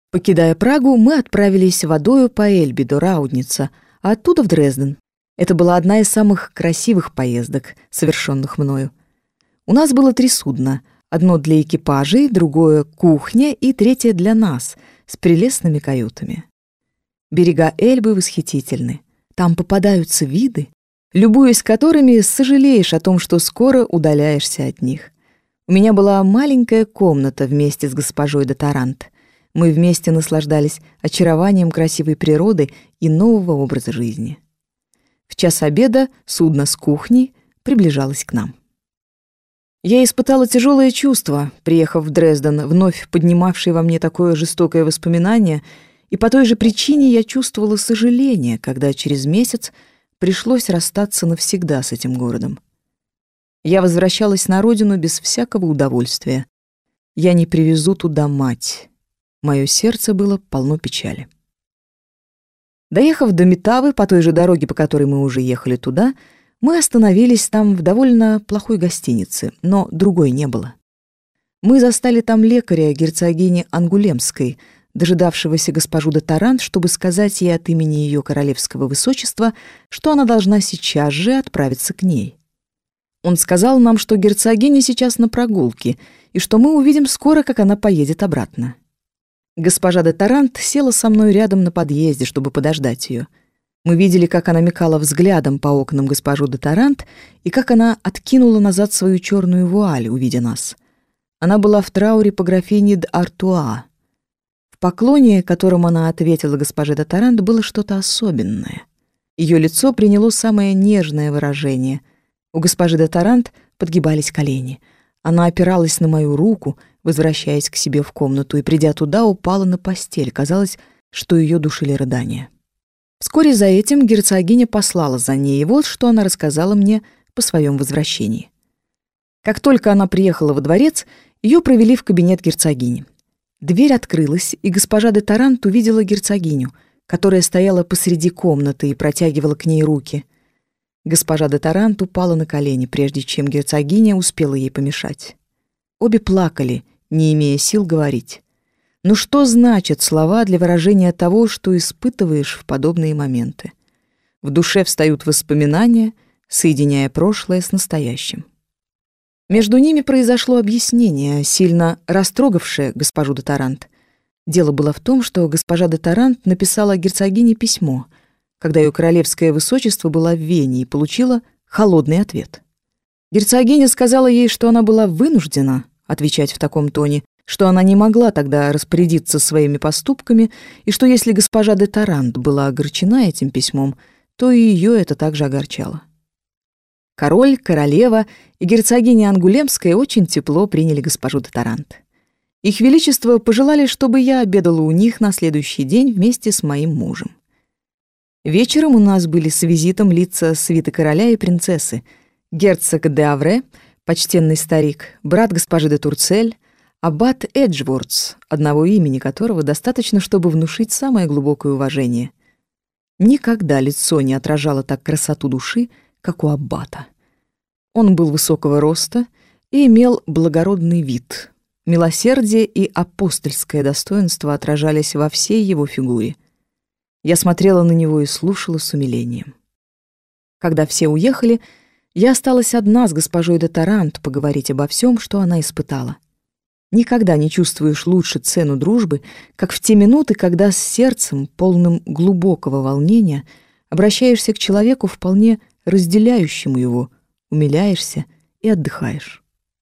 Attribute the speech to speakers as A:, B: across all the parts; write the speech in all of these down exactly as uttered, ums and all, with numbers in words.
A: Покидая Прагу, мы отправились водою по Эльбе до Раудница, а оттуда в Дрезден. Это была одна из самых красивых поездок, совершенных мною. У нас было три судна. Одно для экипажей, другое — кухня и третье для нас, с прелестными каютами. Берега Эльбы восхитительны. Там попадаются виды, любуясь которыми, сожалеешь о том, что скоро удаляешься от них. У меня была маленькая комната вместе с госпожой де Тарант. Мы вместе наслаждались очарованием красивой природы и нового образа жизни. В час обеда судно с кухней приближалось к нам. Я испытала тяжелое чувство, приехав в Дрезден, вновь поднимавшее во мне такое жестокое воспоминание, и по той же причине я чувствовала сожаление, когда через месяц пришлось расстаться навсегда с этим городом. Я возвращалась на родину без всякого удовольствия. Я не привезу туда мать. Мое сердце было полно печали. Доехав до Метавы по той же дороге, по которой мы уже ехали туда, мы остановились там в довольно плохой гостинице, но другой не было. Мы застали там лекаря герцогини Ангулемской, дожидавшегося госпожу де Тарант, чтобы сказать ей от имени ее королевского высочества, что она должна сейчас же отправиться к ней. Он сказал нам, что герцогиня сейчас на прогулке, и что мы увидим скоро, как она поедет обратно. Госпожа де Тарант села со мной рядом на подъезде, чтобы подождать ее. Мы видели, как она мелькала взглядом по окнам госпожу де Тарант и как она откинула назад свою черную вуаль, увидя нас. Она была в трауре по графине д'Артуа. В поклоне, которым она ответила госпоже де Тарант, было что-то особенное. Ее лицо приняло самое нежное выражение. У госпожи де Тарант подгибались колени. Она опиралась на мою руку, возвращаясь к себе в комнату, и, придя туда, упала на постель. Казалось, что ее душили рыдания. Вскоре за этим герцогиня послала за ней, и вот что она рассказала мне по своем возвращении. Как только она приехала во дворец, ее провели в кабинет герцогини. Дверь открылась, и госпожа де Тарант увидела герцогиню, которая стояла посреди комнаты и протягивала к ней руки. Госпожа де Тарант упала на колени, прежде чем герцогиня успела ей помешать. Обе плакали, не имея сил говорить. Но что значат слова для выражения того, что испытываешь в подобные моменты? В душе встают воспоминания, соединяя прошлое с настоящим. Между ними произошло объяснение, сильно растрогавшее госпожу де Тарант. Дело было в том, что госпожа де Тарант написала герцогине письмо, когда ее королевское высочество была в Вене, и получила холодный ответ. Герцогиня сказала ей, что она была вынуждена отвечать в таком тоне, что она не могла тогда распорядиться своими поступками, и что если госпожа де Тарант была огорчена этим письмом, то и ее это также огорчало. Король, королева и герцогиня Ангулемская очень тепло приняли госпожу де Тарант. Их величество пожелали, чтобы я обедала у них на следующий день вместе с моим мужем. Вечером у нас были с визитом лица свиты короля и принцессы: герцог де Авре, почтенный старик, брат госпожи де Турцель, аббат Эджвордс, одного имени которого достаточно, чтобы внушить самое глубокое уважение. Никогда лицо не отражало так красоту души, как у аббата. Он был высокого роста и имел благородный вид. Милосердие и апостольское достоинство отражались во всей его фигуре. Я смотрела на него и слушала с умилением. Когда все уехали, я осталась одна с госпожой де Тарант поговорить обо всем, что она испытала. Никогда не чувствуешь лучше цену дружбы, как в те минуты, когда с сердцем, полным глубокого волнения, обращаешься к человеку, вполне разделяющему его, умиляешься и отдыхаешь.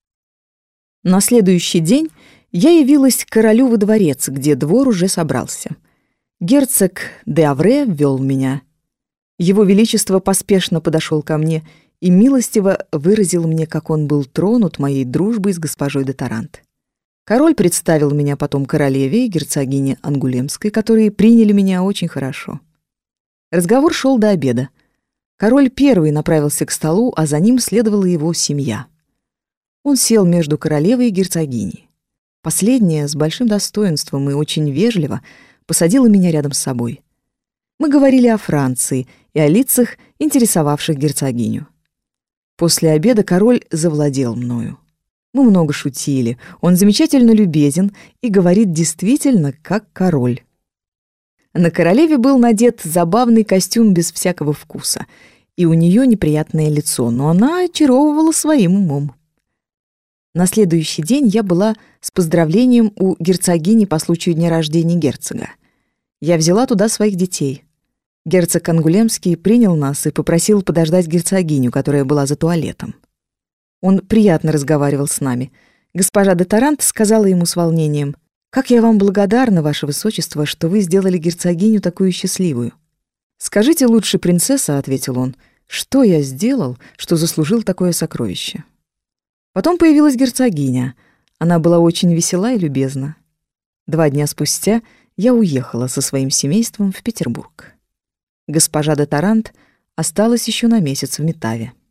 A: На следующий день я явилась к королю во дворец, где двор уже собрался. Герцог де Авре ввел меня. Его величество поспешно подошел ко мне и милостиво выразил мне, как он был тронут моей дружбой с госпожой де Тарант. Король представил меня потом королеве и герцогине Ангулемской, которые приняли меня очень хорошо. Разговор шел до обеда. Король первый направился к столу, а за ним следовала его семья. Он сел между королевой и герцогиней. Последняя, с большим достоинством и очень вежливо, посадила меня рядом с собой. Мы говорили о Франции и о лицах, интересовавших герцогиню. После обеда король завладел мною. Мы много шутили. Он замечательно любезен и говорит действительно как король. На королеве был надет забавный костюм без всякого вкуса, и у нее неприятное лицо, но она очаровывала своим умом. На следующий день я была с поздравлением у герцогини по случаю дня рождения герцога. Я взяла туда своих детей. Герцог Ангулемский принял нас и попросил подождать герцогиню, которая была за туалетом. Он приятно разговаривал с нами. Госпожа де Тарант сказала ему с волнением: «Как я вам благодарна, ваше высочество, что вы сделали герцогиню такую счастливую». «Скажите лучше, принцесса», — ответил он, — «что я сделал, что заслужил такое сокровище?» Потом появилась герцогиня. Она была очень весела и любезна. Два дня спустя я уехала со своим семейством в Петербург. Госпожа де Тарант осталась еще на месяц в Метаве.